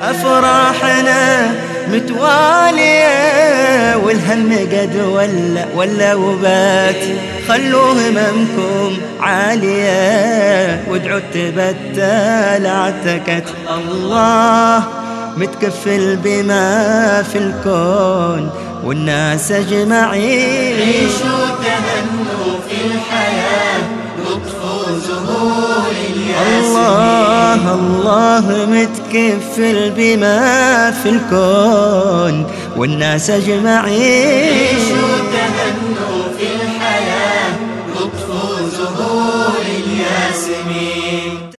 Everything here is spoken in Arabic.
أفراحنا متوالية والهم قد ولا وبات. خلوا هممكم عالية وادعوا تبتل عتكت. الله متكفل بما في الكون والناس أجمعين. عيشوا تهنوا في الحياة لطفوا زهور الياسمين. الله متكفل بما في الكون والناس أجمعين.